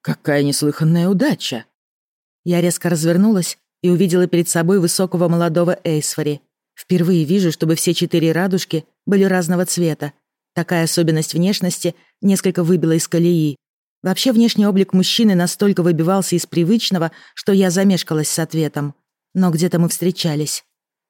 Какая неслыханная удача!» Я резко развернулась и увидела перед собой высокого молодого Эйсфори. Впервые вижу, чтобы все 4 радужки были разного цвета. Такая особенность внешности несколько выбила из колеи. Вообще внешний облик мужчины настолько выбивался из привычного, что я замешкалась с ответом. Но где-то мы встречались.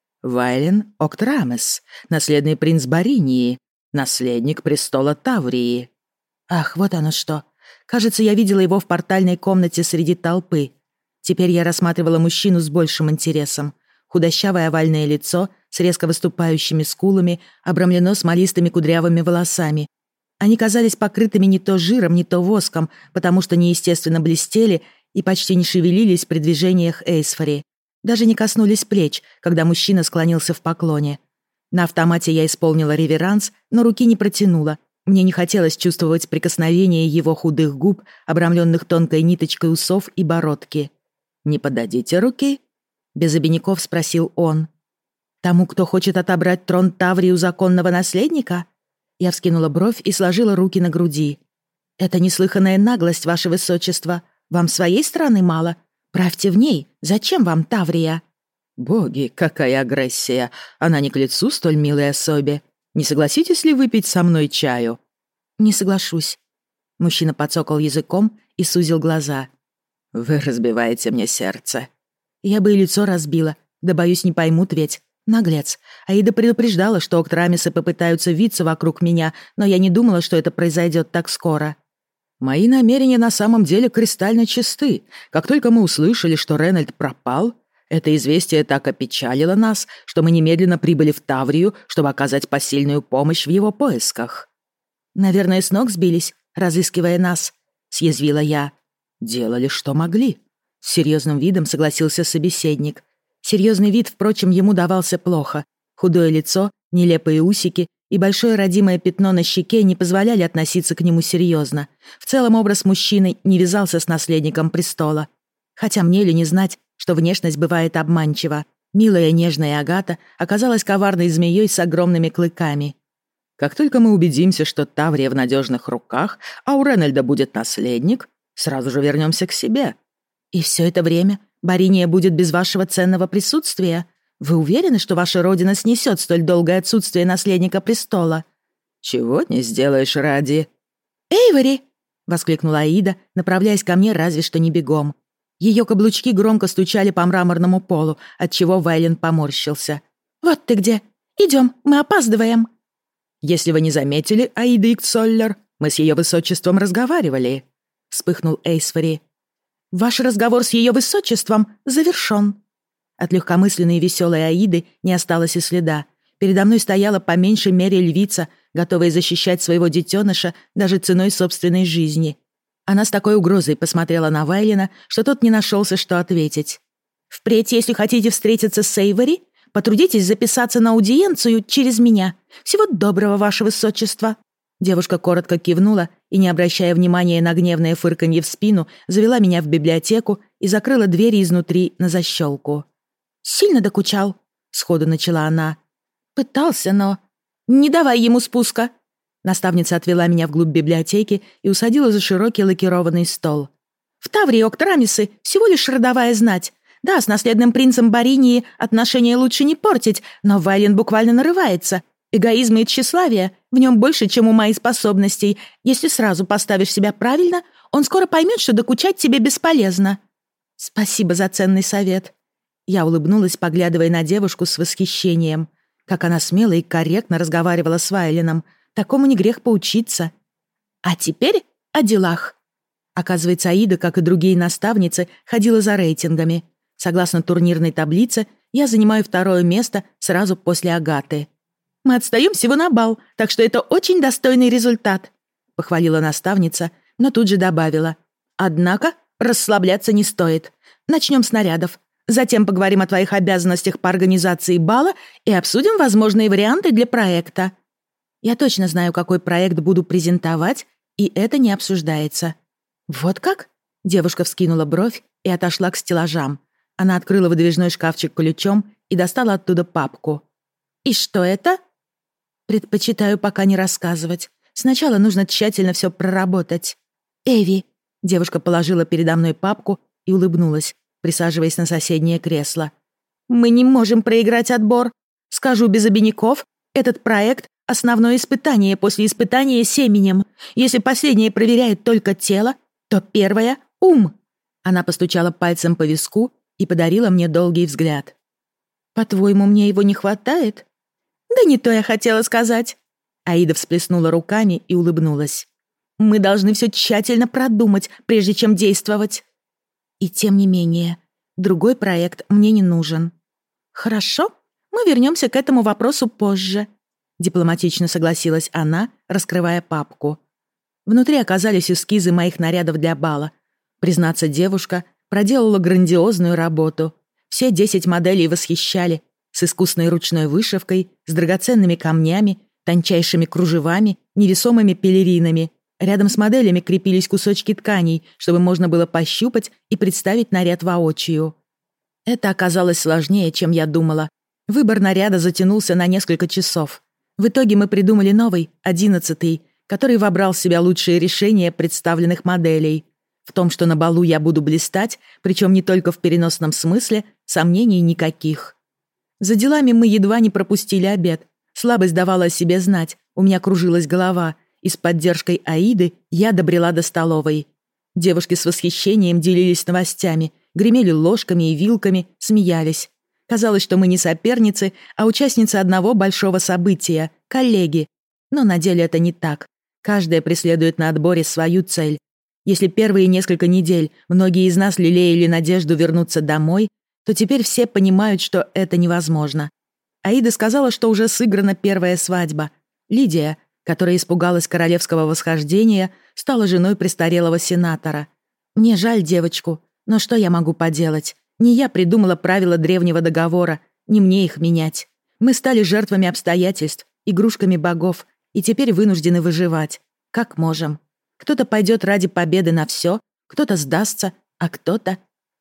Вайлен Октрамес, наследный принц Баринии, наследник престола Таврии. Ах, вот оно что. Кажется, я видела его в портальной комнате среди толпы. Теперь я рассматривала мужчину с большим интересом. Худощавое овальное лицо с резко выступающими скулами обрамлено смолистыми кудрявыми волосами. Они казались покрытыми не то жиром, не то воском, потому что неестественно блестели и почти не шевелились при движениях Эйсфори. Даже не коснулись плеч, когда мужчина склонился в поклоне. На автомате я исполнила реверанс, но руки не протянула. Мне не хотелось чувствовать прикосновение его худых губ, обрамленных тонкой ниточкой усов и бородки. «Не подадите руки?» — без обиняков спросил он. «Тому, кто хочет отобрать трон Таврии у законного наследника?» Я вскинула бровь и сложила руки на груди. «Это неслыханная наглость, ваше высочество. Вам своей страны мало? Правьте в ней. Зачем вам Таврия?» «Боги, какая агрессия! Она не к лицу столь милой особе. Не согласитесь ли выпить со мной чаю?» «Не соглашусь». Мужчина подсокал языком и сузил глаза. «Вы разбиваете мне сердце». Я бы и лицо разбила, да, боюсь, не поймут ведь. Наглец. Аида предупреждала, что Октрамисы попытаются виться вокруг меня, но я не думала, что это произойдет так скоро. «Мои намерения на самом деле кристально чисты. Как только мы услышали, что Ренальд пропал, это известие так опечалило нас, что мы немедленно прибыли в Таврию, чтобы оказать посильную помощь в его поисках». «Наверное, с ног сбились, разыскивая нас», — съязвила я. «Делали, что могли», — с серьезным видом согласился собеседник. Серьезный вид, впрочем, ему давался плохо. Худое лицо, нелепые усики и большое родимое пятно на щеке не позволяли относиться к нему серьезно. В целом образ мужчины не вязался с наследником престола. Хотя мне ли не знать, что внешность бывает обманчива. Милая нежная Агата оказалась коварной змеей с огромными клыками. «Как только мы убедимся, что Таврия в надежных руках, а у Ренальда будет наследник, сразу же вернемся к себе». «И все это время Бариния будет без вашего ценного присутствия? Вы уверены, что ваша родина снесет столь долгое отсутствие наследника престола?» «Чего не сделаешь ради...» «Эйвори!» — воскликнула Аида, направляясь ко мне разве что не бегом. Ее каблучки громко стучали по мраморному полу, отчего Вайлен поморщился. «Вот ты где! Идем, мы опаздываем!» «Если вы не заметили, Аида Иксоллер, мы с ее высочеством разговаривали», — вспыхнул Эйсфори. «Ваш разговор с ее высочеством завершен». От легкомысленной и веселой Аиды не осталось и следа. Передо мной стояла по меньшей мере львица, готовая защищать своего детеныша даже ценой собственной жизни. Она с такой угрозой посмотрела на Вайлена, что тот не нашелся, что ответить. «Впредь, если хотите встретиться с Эйвори, потрудитесь записаться на аудиенцию через меня. Всего доброго, ваше высочество». Девушка коротко кивнула и, не обращая внимания на гневное фырканье в спину, завела меня в библиотеку и закрыла двери изнутри на защелку. «Сильно докучал?» — сходу начала она. «Пытался, но...» «Не давай ему спуска!» Наставница отвела меня вглубь библиотеки и усадила за широкий лакированный стол. «В Таврии Октрамисы всего лишь родовая знать. Да, с наследным принцем Баринии отношения лучше не портить, но Вайлен буквально нарывается. Эгоизм и тщеславие в нем больше, чем ума и способностей. Если сразу поставишь себя правильно, он скоро поймет, что докучать тебе бесполезно». «Спасибо за ценный совет». Я улыбнулась, поглядывая на девушку с восхищением. Как она смело и корректно разговаривала с Вайленом. Такому не грех поучиться. «А теперь о делах». Оказывается, Аида, как и другие наставницы, ходила за рейтингами. Согласно турнирной таблице, я занимаю 2-е место сразу после Агаты. «Мы отстаем всего на балл, так что это очень достойный результат», — похвалила наставница, но тут же добавила. «Однако расслабляться не стоит. Начнем с нарядов. Затем поговорим о твоих обязанностях по организации бала и обсудим возможные варианты для проекта». Я точно знаю, какой проект буду презентовать, и это не обсуждается. «Вот как?» — девушка вскинула бровь и отошла к стеллажам. Она открыла выдвижной шкафчик ключом и достала оттуда папку. «И что это?» «Предпочитаю пока не рассказывать. Сначала нужно тщательно все проработать. Эви, Девушка положила передо мной папку и улыбнулась, присаживаясь на соседнее кресло. «Мы не можем проиграть отбор. Скажу без обиняков, этот проект — основное испытание после испытания семенем. Если последнее проверяет только тело, то первое — ум». Она постучала пальцем по виску и подарила мне долгий взгляд. «По-твоему, мне его не хватает?» «Да не то я хотела сказать». Аида всплеснула руками и улыбнулась. «Мы должны все тщательно продумать, прежде чем действовать». «И тем не менее, другой проект мне не нужен». «Хорошо, мы вернемся к этому вопросу позже», дипломатично согласилась она, раскрывая папку. Внутри оказались эскизы моих нарядов для бала. Признаться, девушка проделала грандиозную работу. Все 10 моделей восхищали, с искусной ручной вышивкой, с драгоценными камнями, тончайшими кружевами, невесомыми пелеринами. Рядом с моделями крепились кусочки тканей, чтобы можно было пощупать и представить наряд воочию. Это оказалось сложнее, чем я думала. Выбор наряда затянулся на несколько часов. В итоге мы придумали новый, 11-й, который вобрал в себя лучшие решения представленных моделей. В том, что на балу я буду блистать, причем не только в переносном смысле, сомнений никаких. За делами мы едва не пропустили обед. Слабость давала о себе знать, у меня кружилась голова, и с поддержкой Аиды я добрела до столовой. Девушки с восхищением делились новостями, гремели ложками и вилками, смеялись. Казалось, что мы не соперницы, а участницы одного большого события, коллеги. Но на деле это не так. Каждая преследует на отборе свою цель. Если первые несколько недель многие из нас лелеяли надежду вернуться домой, то теперь все понимают, что это невозможно. Аида сказала, что уже сыграна первая свадьба. Лидия, которая испугалась королевского восхождения, стала женой престарелого сенатора. Мне жаль девочку, но что я могу поделать? Не я придумала правила древнего договора, не мне их менять. Мы стали жертвами обстоятельств, игрушками богов, и теперь вынуждены выживать. Как можем. Кто-то пойдет ради победы на все, кто-то сдастся, а кто-то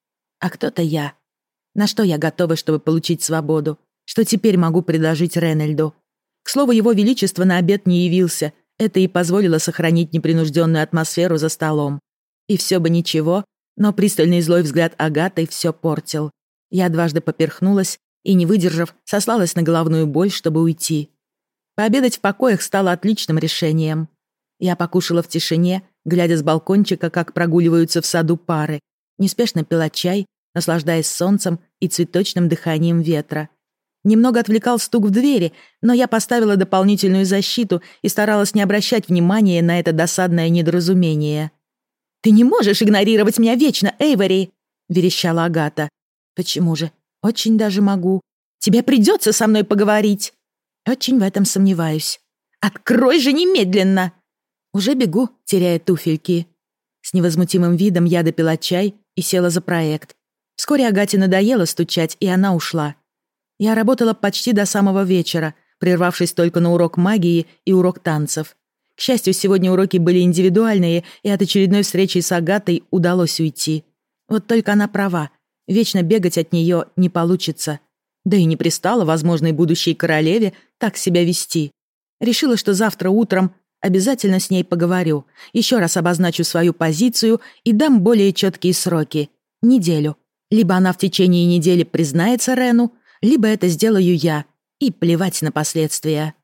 я. На что я готова, чтобы получить свободу? Что теперь могу предложить Ренальду? К слову, его величество на обед не явился. Это и позволило сохранить непринужденную атмосферу за столом. И все бы ничего, но пристальный злой взгляд Агаты все портил. Я дважды поперхнулась и, не выдержав, сослалась на головную боль, чтобы уйти. Пообедать в покоях стало отличным решением. Я покушала в тишине, глядя с балкончика, как прогуливаются в саду пары, неспешно пила чай, наслаждаясь солнцем и цветочным дыханием ветра. Немного отвлекал стук в двери, но я поставила дополнительную защиту и старалась не обращать внимания на это досадное недоразумение. «Ты не можешь игнорировать меня вечно, Эйвори!» — верещала Агата. «Почему же? Очень даже могу. Тебе придется со мной поговорить!» «Очень в этом сомневаюсь». «Открой же немедленно!» «Уже бегу, теряя туфельки». С невозмутимым видом я допила чай и села за проект. Вскоре Агате надоело стучать, и она ушла. Я работала почти до самого вечера, прервавшись только на урок магии и урок танцев. К счастью, сегодня уроки были индивидуальные, и от очередной встречи с Агатой удалось уйти. Вот только она права, вечно бегать от нее не получится. Да и не пристало возможной будущей королеве так себя вести. Решила, что завтра утром обязательно с ней поговорю, еще раз обозначу свою позицию и дам более четкие сроки. Неделю. Либо она в течение недели признается Рену, либо это сделаю я, и плевать на последствия.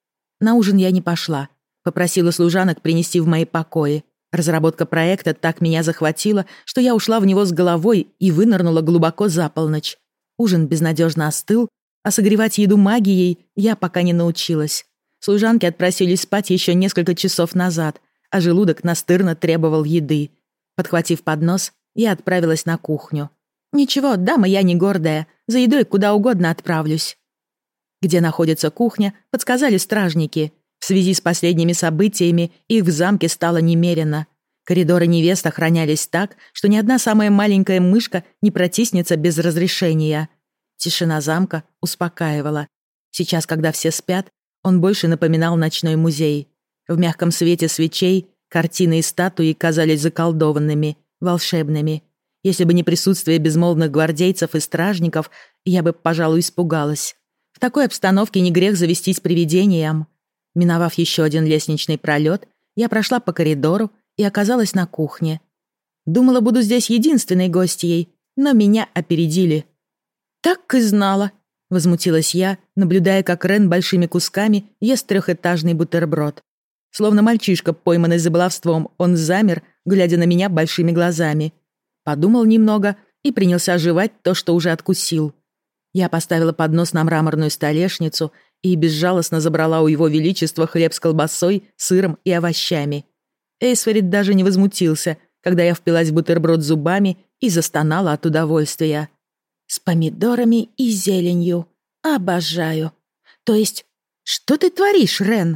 На ужин я не пошла. Попросила служанок принести в мои покои. Разработка проекта так меня захватила, что я ушла в него с головой и вынырнула глубоко за полночь. Ужин безнадежно остыл, а согревать еду магией я пока не научилась. Служанки отпросились спать еще несколько часов назад, а желудок настырно требовал еды. Подхватив поднос, я отправилась на кухню. «Ничего, дама я не гордая, за едой куда угодно отправлюсь». Где находится кухня, подсказали стражники. В связи с последними событиями их в замке стало немерено. Коридоры невест охранялись так, что ни одна самая маленькая мышка не протиснется без разрешения. Тишина замка успокаивала. Сейчас, когда все спят, он больше напоминал ночной музей. В мягком свете свечей картины и статуи казались заколдованными, волшебными. Если бы не присутствие безмолвных гвардейцев и стражников, я бы, пожалуй, испугалась. В такой обстановке не грех завестись привидением. Миновав еще один лестничный пролет, я прошла по коридору и оказалась на кухне. Думала, буду здесь единственной гостьей, но меня опередили». «Так и знала», — возмутилась я, наблюдая, как Рен большими кусками ест трехэтажный бутерброд. Словно мальчишка, пойманный за баловством, он замер, глядя на меня большими глазами. Подумал немного и принялся жевать то, что уже откусил. Я поставила поднос на мраморную столешницу и безжалостно забрала у его величества хлеб с колбасой, сыром и овощами. Эйсфорид даже не возмутился, когда я впилась в бутерброд зубами и застонала от удовольствия. «С помидорами и зеленью. Обожаю. То есть, что ты творишь, Рен?»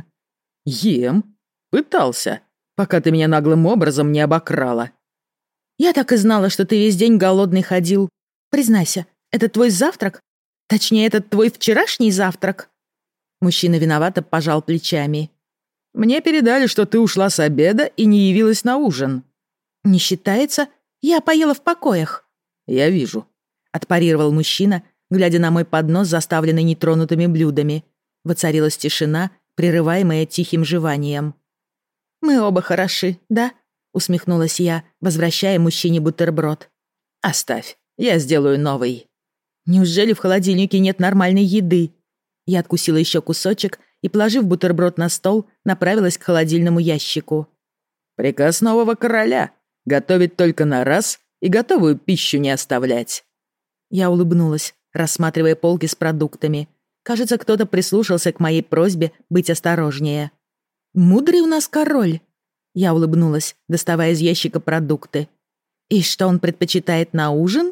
«Ем. Пытался, пока ты меня наглым образом не обокрала». «Я так и знала, что ты весь день голодный ходил. Признайся, это твой завтрак? Точнее, это твой вчерашний завтрак?» Мужчина виновато пожал плечами. «Мне передали, что ты ушла с обеда и не явилась на ужин». «Не считается. Я поела в покоях». «Я вижу», — отпарировал мужчина, глядя на мой поднос, заставленный нетронутыми блюдами. Воцарилась тишина, прерываемая тихим жеванием. «Мы оба хороши, да?» — усмехнулась я, возвращая мужчине бутерброд. «Оставь, я сделаю новый». «Неужели в холодильнике нет нормальной еды?» Я откусила еще кусочек и, положив бутерброд на стол, направилась к холодильному ящику. «Приказ нового короля. Готовить только на раз и готовую пищу не оставлять». Я улыбнулась, рассматривая полки с продуктами. Кажется, кто-то прислушался к моей просьбе быть осторожнее. «Мудрый у нас король!» Я улыбнулась, доставая из ящика продукты. «И что он предпочитает на ужин?»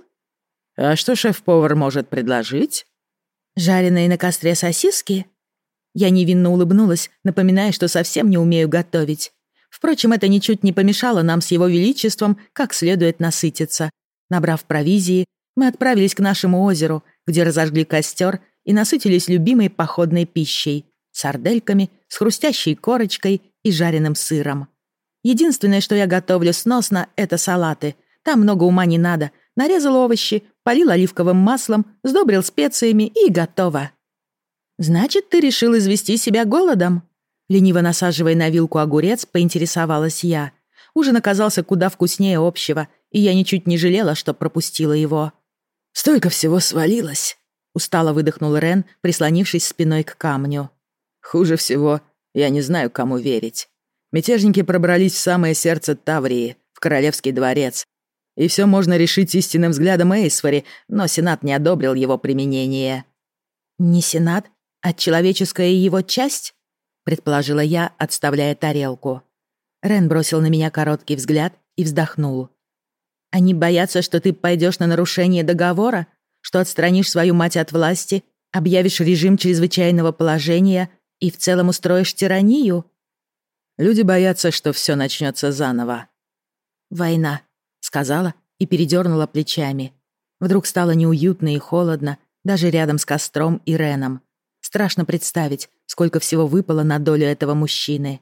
«А что шеф-повар может предложить?» «Жареные на костре сосиски?» Я невинно улыбнулась, напоминая, что совсем не умею готовить. Впрочем, это ничуть не помешало нам с его величеством как следует насытиться. Набрав провизии, мы отправились к нашему озеру, где разожгли костер и насытились любимой походной пищей — сардельками с хрустящей корочкой и жареным сыром. Единственное, что я готовлю сносно, — это салаты. Там много ума не надо. Нарезал овощи, полил оливковым маслом, сдобрил специями и готово. «Значит, ты решил извести себя голодом?» Лениво насаживая на вилку огурец, поинтересовалась я. Ужин оказался куда вкуснее общего, и я ничуть не жалела, что пропустила его. «Столько всего свалилось», — устало выдохнул Рен, прислонившись спиной к камню. «Хуже всего, я не знаю, кому верить. Мятежники пробрались в самое сердце Таврии, в Королевский дворец. И все можно решить истинным взглядом Эйсфори, но Сенат не одобрил его применение». «Не Сенат, а человеческая его часть?» — предположила я, отставляя тарелку. Рен бросил на меня короткий взгляд и вздохнул. «Они боятся, что ты пойдешь на нарушение договора, что отстранишь свою мать от власти, объявишь режим чрезвычайного положения и в целом устроишь тиранию?» «Люди боятся, что все начнется заново». «Война», — сказала и передернула плечами. Вдруг стало неуютно и холодно, даже рядом с костром и Реном. Страшно представить, сколько всего выпало на долю этого мужчины.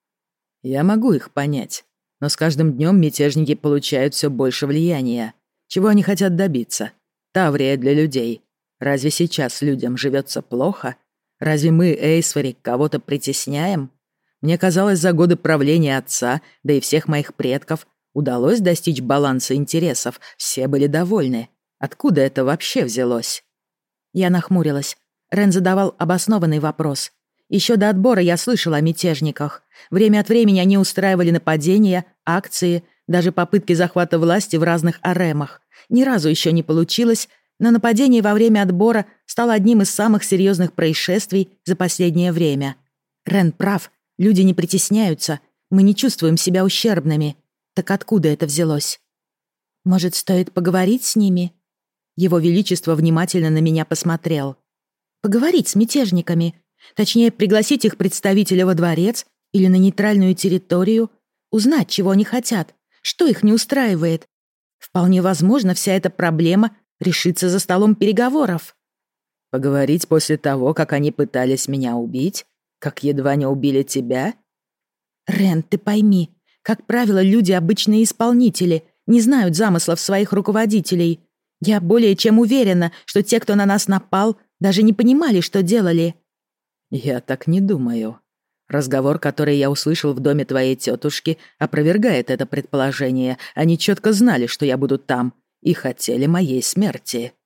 «Я могу их понять, но с каждым днем мятежники получают все больше влияния. Чего они хотят добиться? Таврия для людей. Разве сейчас людям живется плохо? Разве мы, Эйсфори, кого-то притесняем? Мне казалось, за годы правления отца, да и всех моих предков, удалось достичь баланса интересов, все были довольны. Откуда это вообще взялось?» Я нахмурилась. Рен задавал обоснованный вопрос. Еще до отбора я слышала о мятежниках. Время от времени они устраивали нападения, акции, даже попытки захвата власти в разных аремах. Ни разу еще не получилось, но нападение во время отбора стало одним из самых серьезных происшествий за последнее время. Рен прав, люди не притесняются, мы не чувствуем себя ущербными. Так откуда это взялось? Может, стоит поговорить с ними? Его Величество внимательно на меня посмотрел. Поговорить с мятежниками. Точнее, пригласить их представителя во дворец или на нейтральную территорию. Узнать, чего они хотят, что их не устраивает. Вполне возможно, вся эта проблема решится за столом переговоров. «Поговорить после того, как они пытались меня убить? Как едва не убили тебя?» «Рен, ты пойми, как правило, люди — обычные исполнители, не знают замыслов своих руководителей. Я более чем уверена, что те, кто на нас напал, даже не понимали, что делали». «Я так не думаю. Разговор, который я услышал в доме твоей тетушки, опровергает это предположение. Они четко знали, что я буду там, и хотели моей смерти».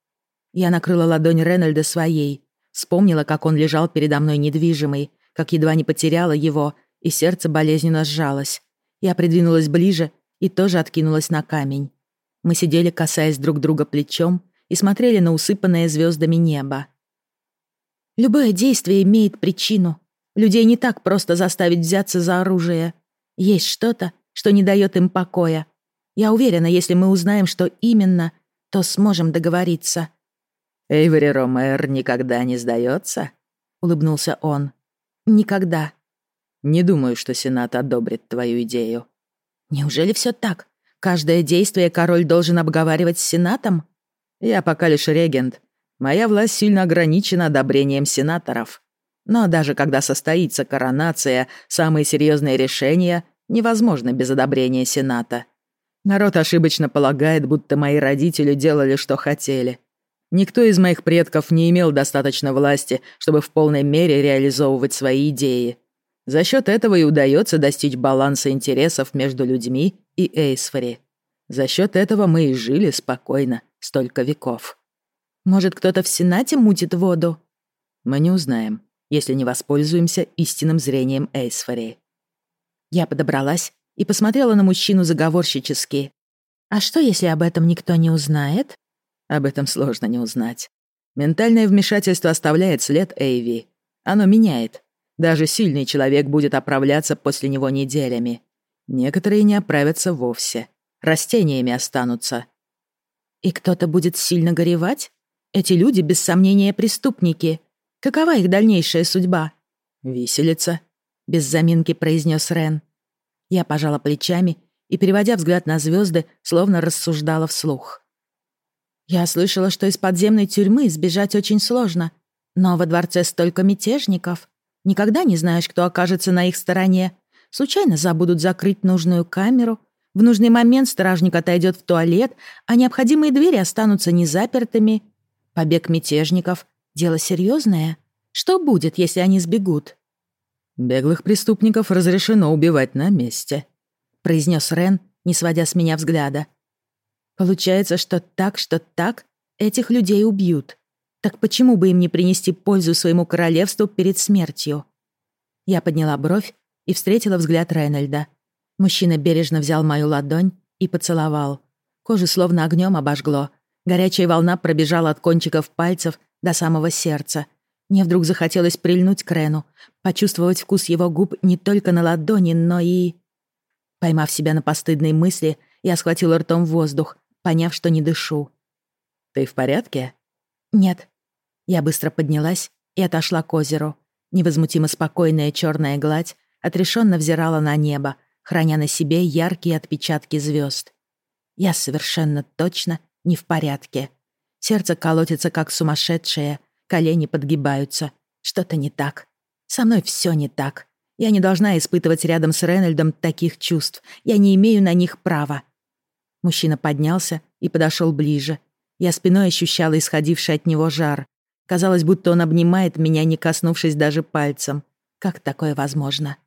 Я накрыла ладонь Ренальда своей, вспомнила, как он лежал передо мной недвижимый, как едва не потеряла его, и сердце болезненно сжалось. Я придвинулась ближе и тоже откинулась на камень. Мы сидели, касаясь друг друга плечом, и смотрели на усыпанное звездами небо. Любое действие имеет причину. Людей не так просто заставить взяться за оружие. Есть что-то, что не дает им покоя. Я уверена, если мы узнаем, что именно, то сможем договориться. «Эйвери Ромер никогда не сдается?» — улыбнулся он. «Никогда». «Не думаю, что Сенат одобрит твою идею». «Неужели все так? Каждое действие король должен обговаривать с Сенатом?» «Я пока лишь регент. Моя власть сильно ограничена одобрением сенаторов. Но даже когда состоится коронация, самые серьезные решения невозможны без одобрения Сената. Народ ошибочно полагает, будто мои родители делали, что хотели. Никто из моих предков не имел достаточно власти, чтобы в полной мере реализовывать свои идеи. За счет этого и удается достичь баланса интересов между людьми и Эйсфери. За счет этого мы и жили спокойно столько веков». «Может, кто-то в Сенате мутит воду?» «Мы не узнаем, если не воспользуемся истинным зрением Эйсфери». Я подобралась и посмотрела на мужчину заговорщически. «А что, если об этом никто не узнает?» Об этом сложно не узнать. Ментальное вмешательство оставляет след Эйви. Оно меняет. Даже сильный человек будет оправляться после него неделями. Некоторые не оправятся вовсе. Растениями останутся. «И кто-то будет сильно горевать? Эти люди, без сомнения, преступники. Какова их дальнейшая судьба?» «Виселица», — без заминки произнес Рен. Я пожала плечами и, переводя взгляд на звезды, словно рассуждала вслух. «Я слышала, что из подземной тюрьмы сбежать очень сложно, но во дворце столько мятежников. Никогда не знаешь, кто окажется на их стороне. Случайно забудут закрыть нужную камеру. В нужный момент стражник отойдет в туалет, а необходимые двери останутся незапертыми. Побег мятежников — дело серьезное. Что будет, если они сбегут?» «Беглых преступников разрешено убивать на месте», — произнес Рен, не сводя с меня взгляда. «Получается, что так, этих людей убьют. Так почему бы им не принести пользу своему королевству перед смертью?» Я подняла бровь и встретила взгляд Рейнольда. Мужчина бережно взял мою ладонь и поцеловал. Кожу словно огнем обожгло. Горячая волна пробежала от кончиков пальцев до самого сердца. Мне вдруг захотелось прильнуть к Рену, почувствовать вкус его губ не только на ладони, но и... Поймав себя на постыдной мысли, я схватила ртом воздух, поняв, что не дышу. «Ты в порядке?» «Нет». Я быстро поднялась и отошла к озеру. Невозмутимо спокойная черная гладь отрешенно взирала на небо, храня на себе яркие отпечатки звезд. Я совершенно точно не в порядке. Сердце колотится, как сумасшедшее, колени подгибаются. Что-то не так. Со мной все не так. Я не должна испытывать рядом с Рейнольдом таких чувств. Я не имею на них права. Мужчина поднялся и подошел ближе. Я спиной ощущала исходивший от него жар. Казалось, будто он обнимает меня, не коснувшись даже пальцем. Как такое возможно?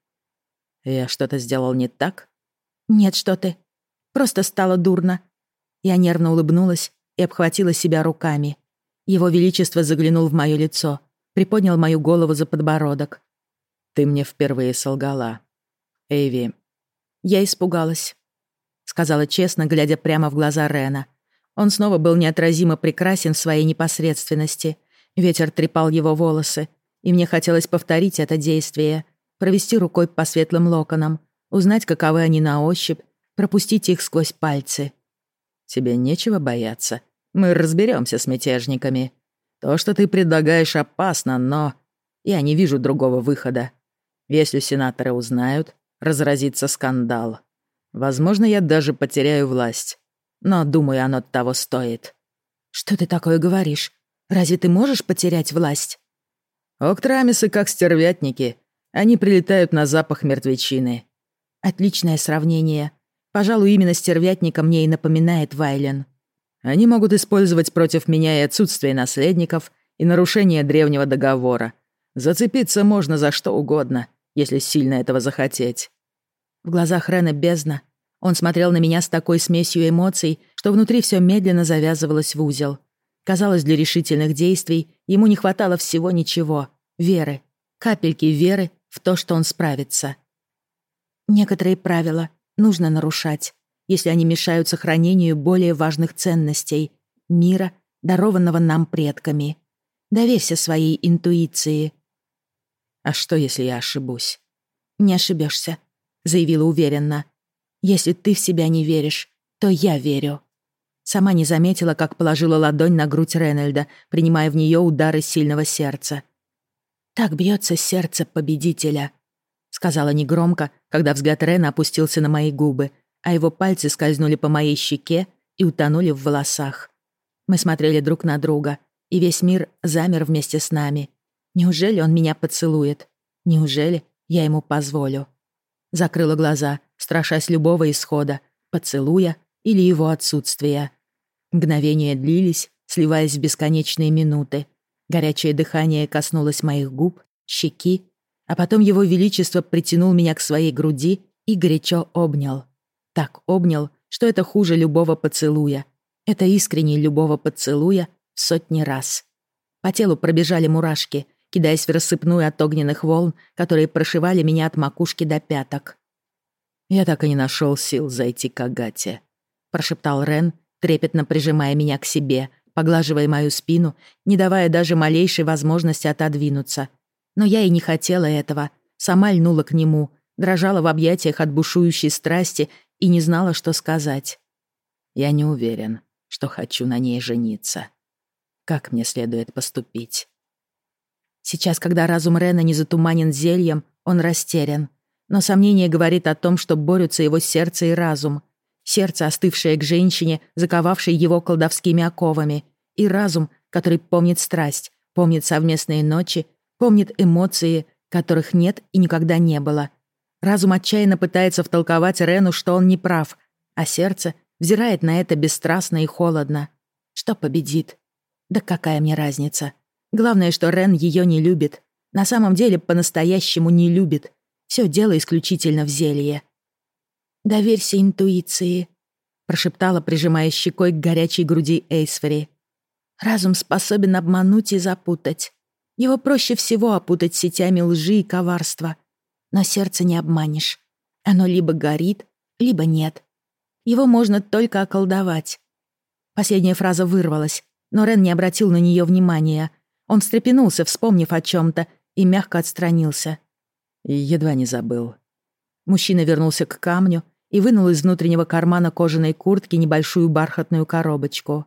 «Я что-то сделал не так?» «Нет, что ты. Просто стало дурно». Я нервно улыбнулась и обхватила себя руками. Его Величество заглянул в моё лицо, приподнял мою голову за подбородок. «Ты мне впервые солгала. Эйви». «Я испугалась», — сказала честно, глядя прямо в глаза Рена. Он снова был неотразимо прекрасен в своей непосредственности. Ветер трепал его волосы, и мне хотелось повторить это действие, провести рукой по светлым локонам, узнать, каковы они на ощупь, пропустить их сквозь пальцы. «Тебе нечего бояться. Мы разберемся с мятежниками. То, что ты предлагаешь, опасно, но я не вижу другого выхода. Если сенаторы узнают, разразится скандал. Возможно, я даже потеряю власть. Но, думаю, оно того стоит». «Что ты такое говоришь? Разве ты можешь потерять власть?» «Октрамисы как стервятники. Они прилетают на запах мертвечины». «Отличное сравнение. Пожалуй, именно стервятника мне и напоминает Вайлен». «Они могут использовать против меня и отсутствие наследников, и нарушение древнего договора. Зацепиться можно за что угодно, если сильно этого захотеть». В глазах Рена бездна. Он смотрел на меня с такой смесью эмоций, что внутри все медленно завязывалось в узел. Казалось, для решительных действий ему не хватало всего ничего — веры, капельки веры в то, что он справится. Некоторые правила нужно нарушать, если они мешают сохранению более важных ценностей — мира, дарованного нам предками. Доверься своей интуиции. «А что, если я ошибусь?» «Не ошибешься», — заявила уверенно. «Если ты в себя не веришь, то я верю». Сама не заметила, как положила ладонь на грудь Ренальда, принимая в нее удары сильного сердца. «Так бьется сердце победителя», — сказала негромко, когда взгляд Рена опустился на мои губы, а его пальцы скользнули по моей щеке и утонули в волосах. Мы смотрели друг на друга, и весь мир замер вместе с нами. Неужели он меня поцелует? Неужели я ему позволю? Закрыла глаза, страшась любого исхода, поцелуя или его отсутствия. Мгновения длились, сливаясь в бесконечные минуты. Горячее дыхание коснулось моих губ, щеки, а потом его величество притянул меня к своей груди и горячо обнял. Так обнял, что это хуже любого поцелуя. Это искреннее любого поцелуя в сотни раз. По телу пробежали мурашки, кидаясь в рассыпную от огненных волн, которые прошивали меня от макушки до пяток. «Я так и не нашел сил зайти к Агате», — прошептал Рен, трепетно прижимая меня к себе, поглаживая мою спину, не давая даже малейшей возможности отодвинуться. Но я и не хотела этого, сама льнула к нему, дрожала в объятиях от бушующей страсти и не знала, что сказать. «Я не уверен, что хочу на ней жениться. Как мне следует поступить?» Сейчас, когда разум Рена не затуманен зельем, он растерян. Но сомнение говорит о том, что борются его сердце и разум. Сердце, остывшее к женщине, заковавшей его колдовскими оковами. И разум, который помнит страсть, помнит совместные ночи, помнит эмоции, которых нет и никогда не было. Разум отчаянно пытается втолковать Рену, что он не прав, а сердце взирает на это бесстрастно и холодно. Что победит? Да какая мне разница? Главное, что Рен ее не любит. На самом деле, по-настоящему не любит. Все дело исключительно в зелье. «Доверься интуиции», — прошептала, прижимая щекой к горячей груди Эйсфери. «Разум способен обмануть и запутать. Его проще всего опутать сетями лжи и коварства. Но сердце не обманешь. Оно либо горит, либо нет. Его можно только околдовать». Последняя фраза вырвалась, но Рен не обратил на нее внимания. Он встрепенулся, вспомнив о чем-то, и мягко отстранился. И едва не забыл. Мужчина вернулся к камню и вынул из внутреннего кармана кожаной куртки небольшую бархатную коробочку.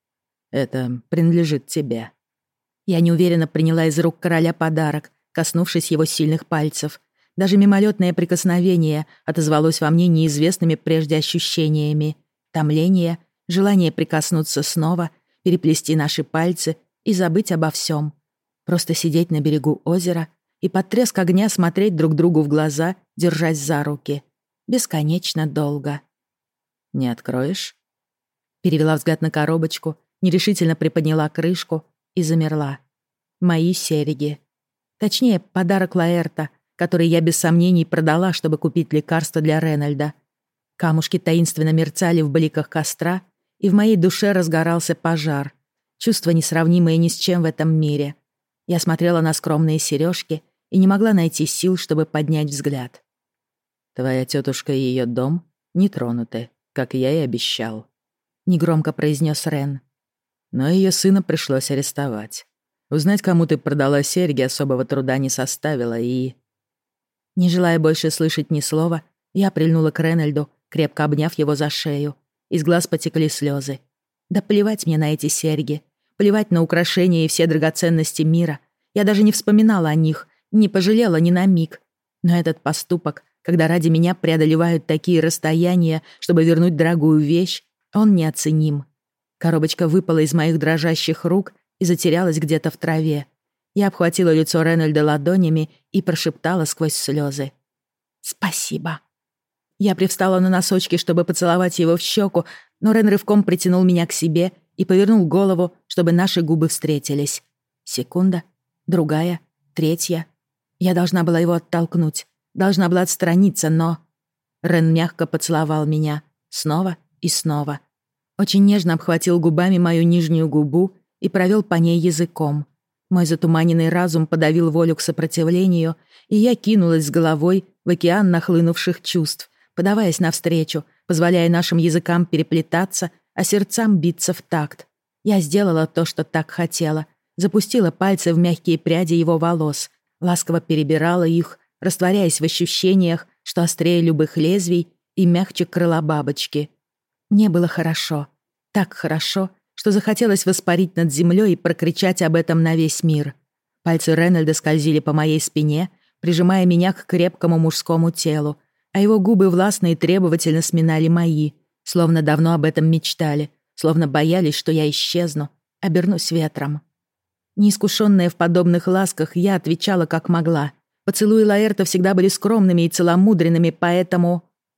«Это принадлежит тебе». Я неуверенно приняла из рук короля подарок, коснувшись его сильных пальцев. Даже мимолетное прикосновение отозвалось во мне неизвестными прежде ощущениями. Томление, желание прикоснуться снова, переплести наши пальцы и забыть обо всем. Просто сидеть на берегу озера и под треск огня смотреть друг другу в глаза, держась за руки. Бесконечно долго. «Не откроешь?» Перевела взгляд на коробочку, нерешительно приподняла крышку и замерла. Мои серьги. Точнее, подарок Лаэрта, который я без сомнений продала, чтобы купить лекарство для Ренальда. Камушки таинственно мерцали в бликах костра, и в моей душе разгорался пожар. Чувство, несравнимое ни с чем в этом мире. Я смотрела на скромные сережки и не могла найти сил, чтобы поднять взгляд. «Твоя тетушка и ее дом не тронуты, как я и обещал», — негромко произнес Рен. «Но ее сына пришлось арестовать. Узнать, кому ты продала серьги, особого труда не составило, и...» Не желая больше слышать ни слова, я прильнула к Ренальду, крепко обняв его за шею. Из глаз потекли слезы. Да плевать мне на эти серьги. Плевать на украшения и все драгоценности мира. Я даже не вспоминала о них, не пожалела ни на миг. Но этот поступок, когда ради меня преодолевают такие расстояния, чтобы вернуть дорогую вещь, он неоценим. Коробочка выпала из моих дрожащих рук и затерялась где-то в траве. Я обхватила лицо Ренальда ладонями и прошептала сквозь слезы: «Спасибо». Я привстала на носочки, чтобы поцеловать его в щеку, но Рен рывком притянул меня к себе и повернул голову, чтобы наши губы встретились. Секунда, другая, третья. Я должна была его оттолкнуть, должна была отстраниться, но... Рен мягко поцеловал меня снова и снова. Очень нежно обхватил губами мою нижнюю губу и провел по ней языком. Мой затуманенный разум подавил волю к сопротивлению, и я кинулась с головой в океан нахлынувших чувств, подаваясь навстречу, позволяя нашим языкам переплетаться, а сердцам биться в такт. Я сделала то, что так хотела. Запустила пальцы в мягкие пряди его волос, ласково перебирала их, растворяясь в ощущениях, что острее любых лезвий и мягче крыла бабочки. Мне было хорошо. Так хорошо, что захотелось воспарить над землей и прокричать об этом на весь мир. Пальцы Рейнольда скользили по моей спине, прижимая меня к крепкому мужскому телу, а его губы властно и требовательно сминали мои, словно давно об этом мечтали, словно боялись, что я исчезну, обернусь ветром. Неискушенная в подобных ласках, я отвечала как могла. Поцелуи Лаэрта всегда были скромными и целомудренными, поэтому...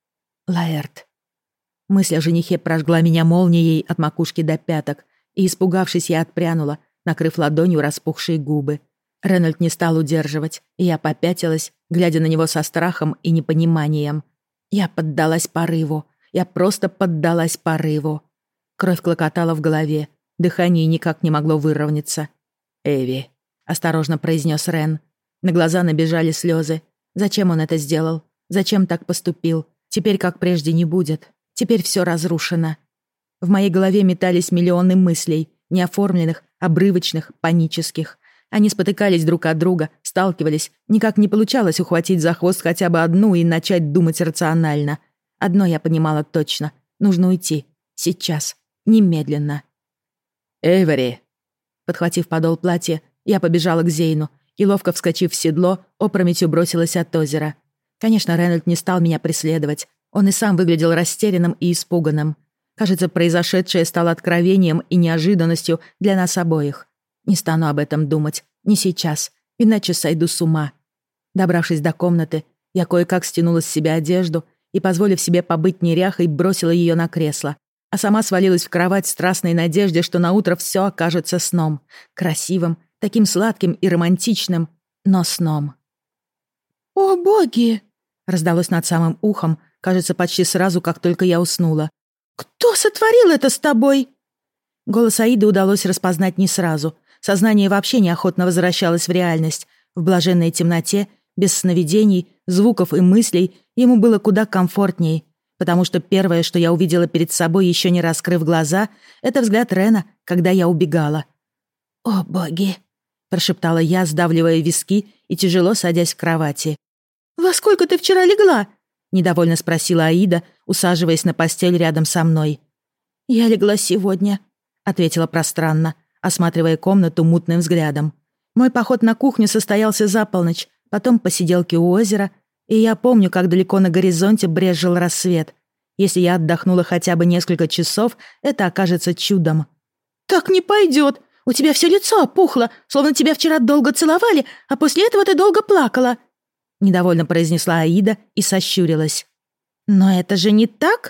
Лаэрт. Мысль о женихе прожгла меня молнией от макушки до пяток, и, испугавшись, я отпрянула, накрыв ладонью распухшие губы. Рейнольд не стал удерживать, и я попятилась, глядя на него со страхом и непониманием. Я поддалась порыву. Я просто поддалась порыву. Кровь клокотала в голове, дыхание никак не могло выровняться. «Эви», — осторожно произнес Рен. На глаза набежали слезы. Зачем он это сделал? Зачем так поступил? Теперь, как прежде, не будет. Теперь все разрушено. В моей голове метались миллионы мыслей, неоформленных, обрывочных, панических. Они спотыкались друг от друга, сталкивались. Никак не получалось ухватить за хвост хотя бы одну и начать думать рационально. Одно я понимала точно. Нужно уйти. Сейчас. Немедленно. «Эйвори!» Подхватив подол платья, я побежала к Зейну и, ловко вскочив в седло, опрометью бросилась от озера. Конечно, Рейнольд не стал меня преследовать. Он и сам выглядел растерянным и испуганным. Кажется, произошедшее стало откровением и неожиданностью для нас обоих. Не стану об этом думать. Не сейчас. Иначе сойду с ума. Добравшись до комнаты, я кое-как стянула с себя одежду и, позволив себе побыть неряхой, бросила ее на кресло, а сама свалилась в кровать в страстной надежде, что наутро все окажется сном. Красивым, таким сладким и романтичным, но сном. «О, боги!» — раздалось над самым ухом, кажется, почти сразу, как только я уснула. «Кто сотворил это с тобой?» Голос Аиды удалось распознать не сразу. Сознание вообще неохотно возвращалось в реальность. В блаженной темноте, без сновидений, звуков и мыслей ему было куда комфортней, потому что первое, что я увидела перед собой, еще не раскрыв глаза, это взгляд Рена, когда я убегала. «О, боги!» — прошептала я, сдавливая виски и тяжело садясь в кровати. «Во сколько ты вчера легла?» — недовольно спросила Аида, усаживаясь на постель рядом со мной. «Я легла сегодня», — ответила пространно, осматривая комнату мутным взглядом. Мой поход на кухню состоялся за полночь, потом посиделки у озера, и я помню, как далеко на горизонте брезжил рассвет. Если я отдохнула хотя бы несколько часов, это окажется чудом. «Так не пойдет. У тебя все лицо опухло, словно тебя вчера долго целовали, а после этого ты долго плакала», — недовольно произнесла Аида и сощурилась. «Но это же не так?»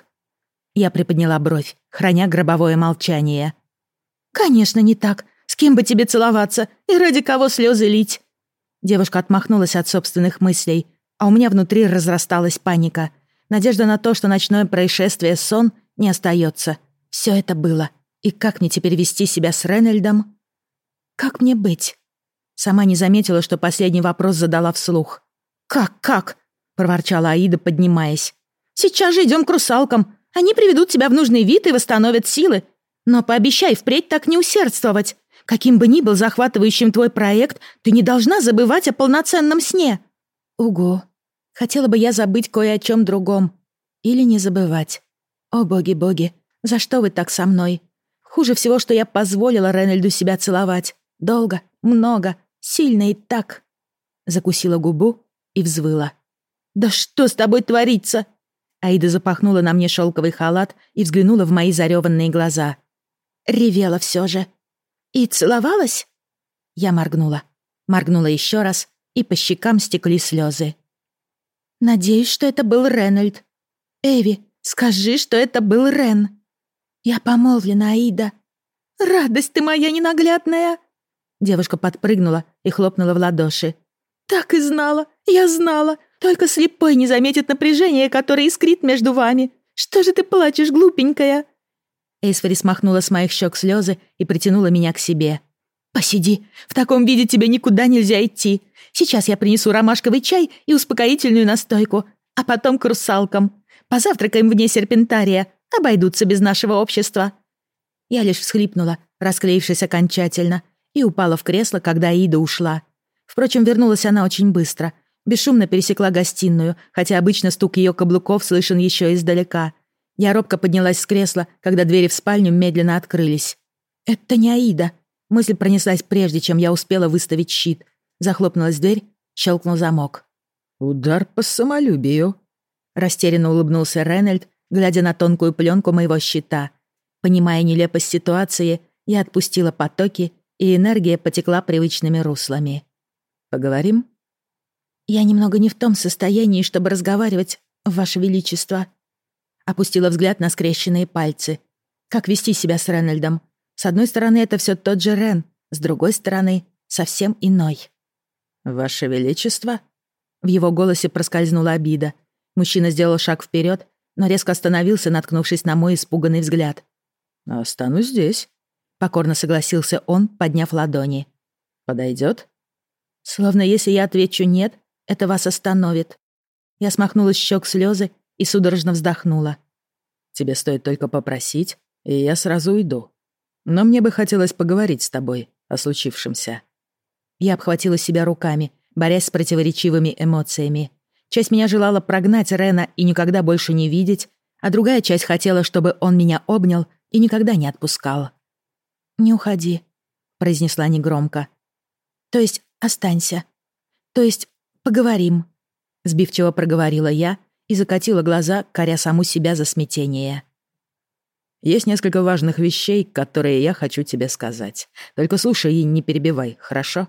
Я приподняла бровь, храня гробовое молчание. «Конечно, не так. С кем бы тебе целоваться и ради кого слезы лить?» Девушка отмахнулась от собственных мыслей, а у меня внутри разрасталась паника. Надежда на то, что ночное происшествие — сон, не остается. Все это было. И как мне теперь вести себя с Рейнольдом? Как мне быть? Сама не заметила, что последний вопрос задала вслух. «Как?» — проворчала Аида, поднимаясь. «Сейчас же идем к русалкам. Они приведут тебя в нужный вид и восстановят силы. Но пообещай впредь так не усердствовать. Каким бы ни был захватывающим твой проект, ты не должна забывать о полноценном сне». «Угу. Хотела бы я забыть кое о чем другом. Или не забывать. О, боги, за что вы так со мной? Хуже всего, что я позволила Рейнольду себя целовать. Долго, много, сильно и так». Закусила губу и взвыла. «Да что с тобой творится?» Аида запахнула на мне шелковый халат и взглянула в мои зареванные глаза. Ревела все же. «И целовалась?» Я моргнула. Моргнула еще раз, и по щекам стекли слезы. «Надеюсь, что это был Рейнольд. Эви, скажи, что это был Рен. Я помолвлена, Аида. Радость ты моя ненаглядная!» Девушка подпрыгнула и хлопнула в ладоши. «Так и знала, я знала. Только слепой не заметит напряжение, которое искрит между вами. Что же ты плачешь, глупенькая?» Эйсфери смахнула с моих щек слезы и притянула меня к себе. «Посиди, в таком виде тебе никуда нельзя идти. Сейчас я принесу ромашковый чай и успокоительную настойку, а потом к русалкам. Позавтракаем вне серпентария, обойдутся без нашего общества». Я лишь всхлипнула, расклеившись окончательно, и упала в кресло, когда Аида ушла. Впрочем, вернулась она очень быстро, бесшумно пересекла гостиную, хотя обычно стук ее каблуков слышен еще издалека. Я робко поднялась с кресла, когда двери в спальню медленно открылись. «Это не Аида!» Мысль пронеслась прежде, чем я успела выставить щит. Захлопнулась дверь, щелкнул замок. «Удар по самолюбию», — растерянно улыбнулся Рейнольд, глядя на тонкую пленку моего щита. Понимая нелепость ситуации, я отпустила потоки, и энергия потекла привычными руслами. «Поговорим?» «Я немного не в том состоянии, чтобы разговаривать, Ваше Величество». Опустила взгляд на скрещенные пальцы. Как вести себя с Рейнольдом? С одной стороны, это все тот же Рен, с другой стороны, совсем иной. «Ваше Величество?» В его голосе проскользнула обида. Мужчина сделал шаг вперед, но резко остановился, наткнувшись на мой испуганный взгляд. «Останусь здесь», — покорно согласился он, подняв ладони. «Подойдет?» «Словно если я отвечу «нет», это вас остановит». Я смахнула с щек слезы и судорожно вздохнула. «Тебе стоит только попросить, и я сразу уйду. Но мне бы хотелось поговорить с тобой о случившемся». Я обхватила себя руками, борясь с противоречивыми эмоциями. Часть меня желала прогнать Рена и никогда больше не видеть, а другая часть хотела, чтобы он меня обнял и никогда не отпускал. «Не уходи», — произнесла негромко. «То есть останься. То есть поговорим», — сбивчиво проговорила я и закатила глаза, коря саму себя за смятение. «Есть несколько важных вещей, которые я хочу тебе сказать. Только слушай и не перебивай, хорошо?»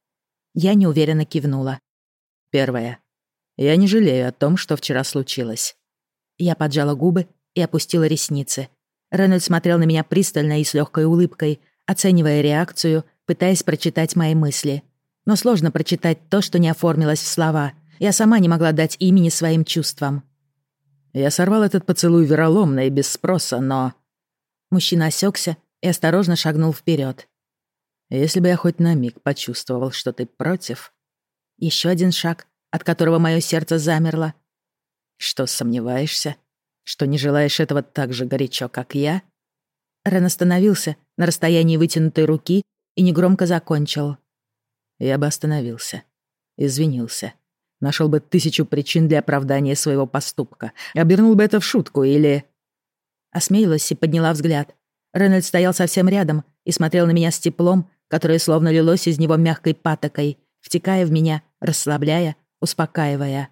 Я неуверенно кивнула. Первое. Я не жалею о том, что вчера случилось. Я поджала губы и опустила ресницы. Рейнольд смотрел на меня пристально и с легкой улыбкой, оценивая реакцию, пытаясь прочитать мои мысли. Но сложно прочитать то, что не оформилось в слова. Я сама не могла дать имени своим чувствам. Я сорвал этот поцелуй вероломно и без спроса, но... Мужчина осекся и осторожно шагнул вперед. Если бы я хоть на миг почувствовал, что ты против... Еще один шаг, от которого мое сердце замерло. Что, сомневаешься? Что не желаешь этого так же горячо, как я? Рен остановился на расстоянии вытянутой руки и негромко закончил. Я бы остановился. Извинился. Нашел бы 1000 причин для оправдания своего поступка. Обернул бы это в шутку или... Осмелилась и подняла взгляд. Рейнольд стоял совсем рядом и смотрел на меня с теплом, которое словно лилось из него мягкой патокой, втекая в меня, расслабляя, успокаивая.